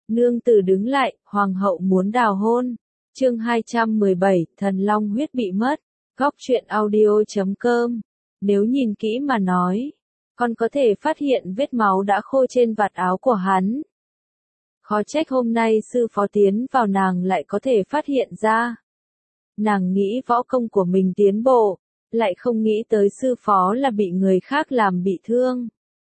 Nương tử đứng lại, hoàng hậu muốn đào hôn. Chương 217, thần long huyết bị mất. Góc truyện audio.com. Nếu nhìn kỹ mà nói, con có thể phát hiện vết máu đã khô trên vạt áo của hắn. Khó trách hôm nay sư phó tiến vào nàng lại có thể phát hiện ra. Nàng nghĩ võ công của mình tiến bộ, lại không nghĩ tới sư phó là bị người khác làm bị thương.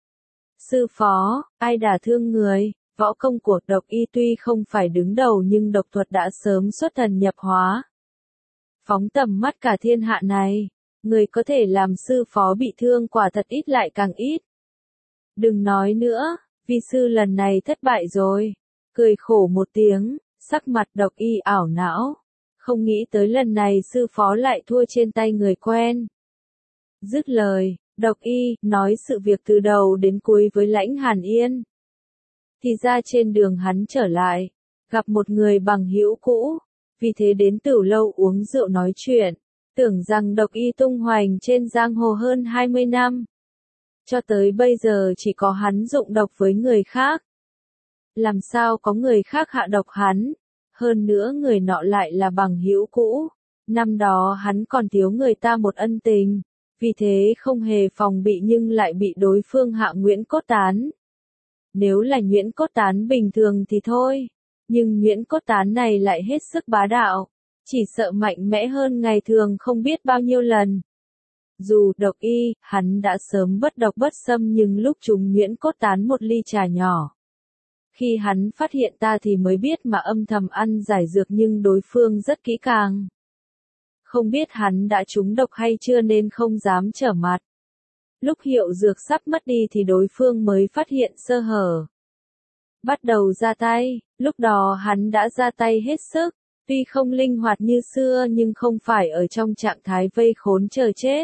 Sư phó, ai đả thương người? Võ công của Độc Y tuy không phải đứng đầu nhưng độc thuật đã sớm xuất thần nhập hóa. Phóng tầm mắt cả thiên hạ này, người có thể làm sư phó bị thương quả thật ít lại càng ít. Đừng nói nữa, vi sư lần này thất bại rồi. Cười khổ một tiếng, sắc mặt Độc Y ảo não. Không nghĩ tới lần này sư phó lại thua trên tay người quen. Dứt lời, Độc Y nói sự việc từ đầu đến cuối với Lãnh Hàn Yên. Thì ra trên đường hắn trở lại, gặp một người bằng hữu cũ, vì thế đến Tửu Lâu uống rượu nói chuyện, tưởng rằng Độc Y tung hoành trên giang hồ hơn 20 năm. Cho tới bây giờ chỉ có hắn dụng độc với người khác. Làm sao có người khác hạ độc hắn? Hơn nữa người nọ lại là bằng hữu cũ, năm đó hắn còn thiếu người ta một ân tình, vì thế không hề phòng bị nhưng lại bị đối phương hạ nhuyễn cốt tán. Nếu là nhuyễn cốt tán bình thường thì thôi, nhưng nhuyễn cốt tán này lại hết sức bá đạo, chỉ sợ mạnh mẽ hơn ngày thường không biết bao nhiêu lần. Dù Độc Y, hắn đã sớm bất độc bất xâm nhưng lúc trúng nhuyễn cốt tán một ly trà nhỏ. Khi hắn phát hiện ta thì mới biết mà âm thầm ăn giải dược nhưng đối phương rất kỹ càng. Không biết hắn đã trúng độc hay chưa nên không dám trở mặt. Lúc hiệu dược sắp mất đi thì đối phương mới phát hiện sơ hở. Bắt đầu ra tay, lúc đó hắn đã ra tay hết sức, tuy không linh hoạt như xưa nhưng không phải ở trong trạng thái vây khốn chờ chết.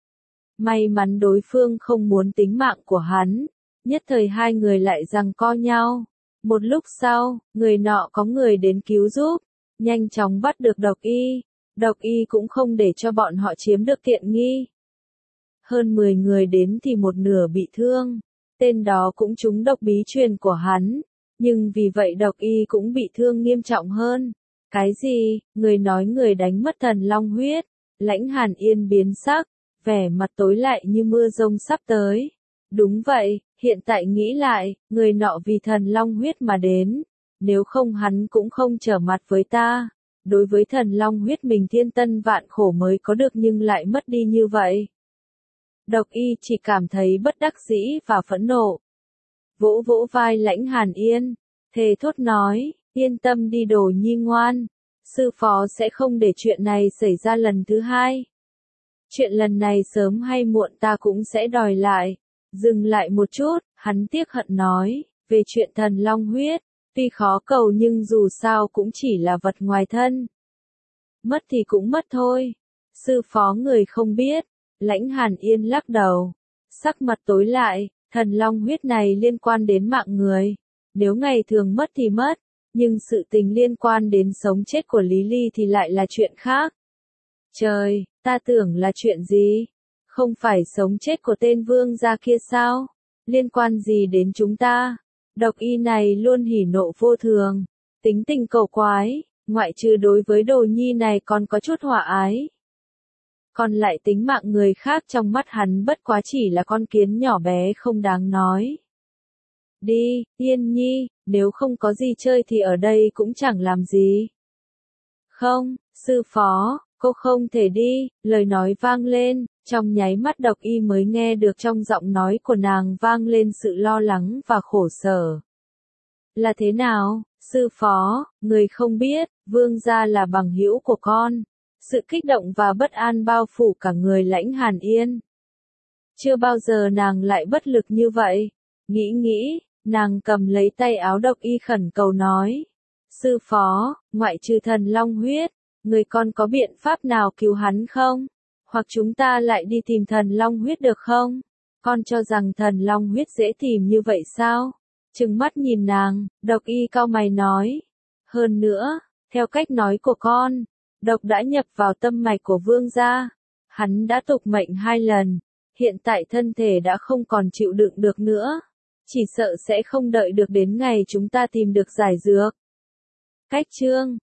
May mắn đối phương không muốn tính mạng của hắn, nhất thời hai người lại giằng co nhau. Một lúc sau, người nọ có người đến cứu giúp, nhanh chóng bắt được Độc Y. Độc Y cũng không để cho bọn họ chiếm được tiện nghi. Hơn 10 người đến thì một nửa bị thương, tên đó cũng trúng độc bí truyền của hắn, nhưng vì vậy Độc Y cũng bị thương nghiêm trọng hơn. Cái gì? Người nói người đánh mất thần long huyết. Lãnh Hàn Yên biến sắc, vẻ mặt tối lại như mưa rông sắp tới. Đúng vậy, hiện tại nghĩ lại, người nọ vì thần long huyết mà đến, nếu không hắn cũng không trở mặt với ta. Đối với thần long huyết mình thiên tân vạn khổ mới có được nhưng lại mất đi như vậy. Độc Y chỉ cảm thấy bất đắc dĩ và phẫn nộ. Vỗ vỗ vai Lãnh Hàn Yên, thề thốt nói, yên tâm đi Đồ Nhi ngoan, sư phó sẽ không để chuyện này xảy ra lần thứ hai. Chuyện lần này sớm hay muộn ta cũng sẽ đòi lại. Dừng lại một chút, hắn tiếc hận nói, về chuyện thần long huyết, tuy khó cầu nhưng dù sao cũng chỉ là vật ngoài thân. Mất thì cũng mất thôi. Sư phó người không biết. Lãnh Hàn Yên lắc đầu, sắc mặt tối lại, thần long huyết này liên quan đến mạng người. Nếu ngày thường mất thì mất, nhưng sự tình liên quan đến sống chết của Lý Ly thì lại là chuyện khác. Trời, ta tưởng là chuyện gì? Không phải sống chết của tên vương gia kia sao? Liên quan gì đến chúng ta? Độc Y này luôn hỉ nộ vô thường, tính tình cầu quái, ngoại trừ đối với Đồ Nhi này còn có chút hòa ái. Còn lại tính mạng người khác trong mắt hắn bất quá chỉ là con kiến nhỏ bé không đáng nói. Đi, Yên Nhi, nếu không có gì chơi thì ở đây cũng chẳng làm gì. Không, sư phó, cô không thể đi, lời nói vang lên, trong nháy mắt Độc Y mới nghe được trong giọng nói của nàng vang lên sự lo lắng và khổ sở. Là thế nào, sư phó, người không biết, vương gia là bằng hữu của con. Sự kích động và bất an bao phủ cả người Lãnh Hàn Yên. Chưa bao giờ nàng lại bất lực như vậy. Nghĩ, nàng cầm lấy tay áo Độc Y khẩn cầu nói. Sư phó, ngoại trừ thần long huyết, người con có biện pháp nào cứu hắn không? Hoặc chúng ta lại đi tìm thần long huyết được không? Con cho rằng thần long huyết dễ tìm như vậy sao? Trừng mắt nhìn nàng, Độc Y cau mày nói. Hơn nữa, theo cách nói của con, độc đã nhập vào tâm mạch của vương gia. Hắn đã tục mệnh 2 lần, hiện tại thân thể đã không còn chịu đựng được nữa. chỉ sợ sẽ không đợi được đến ngày chúng ta tìm được giải dược. Cách chương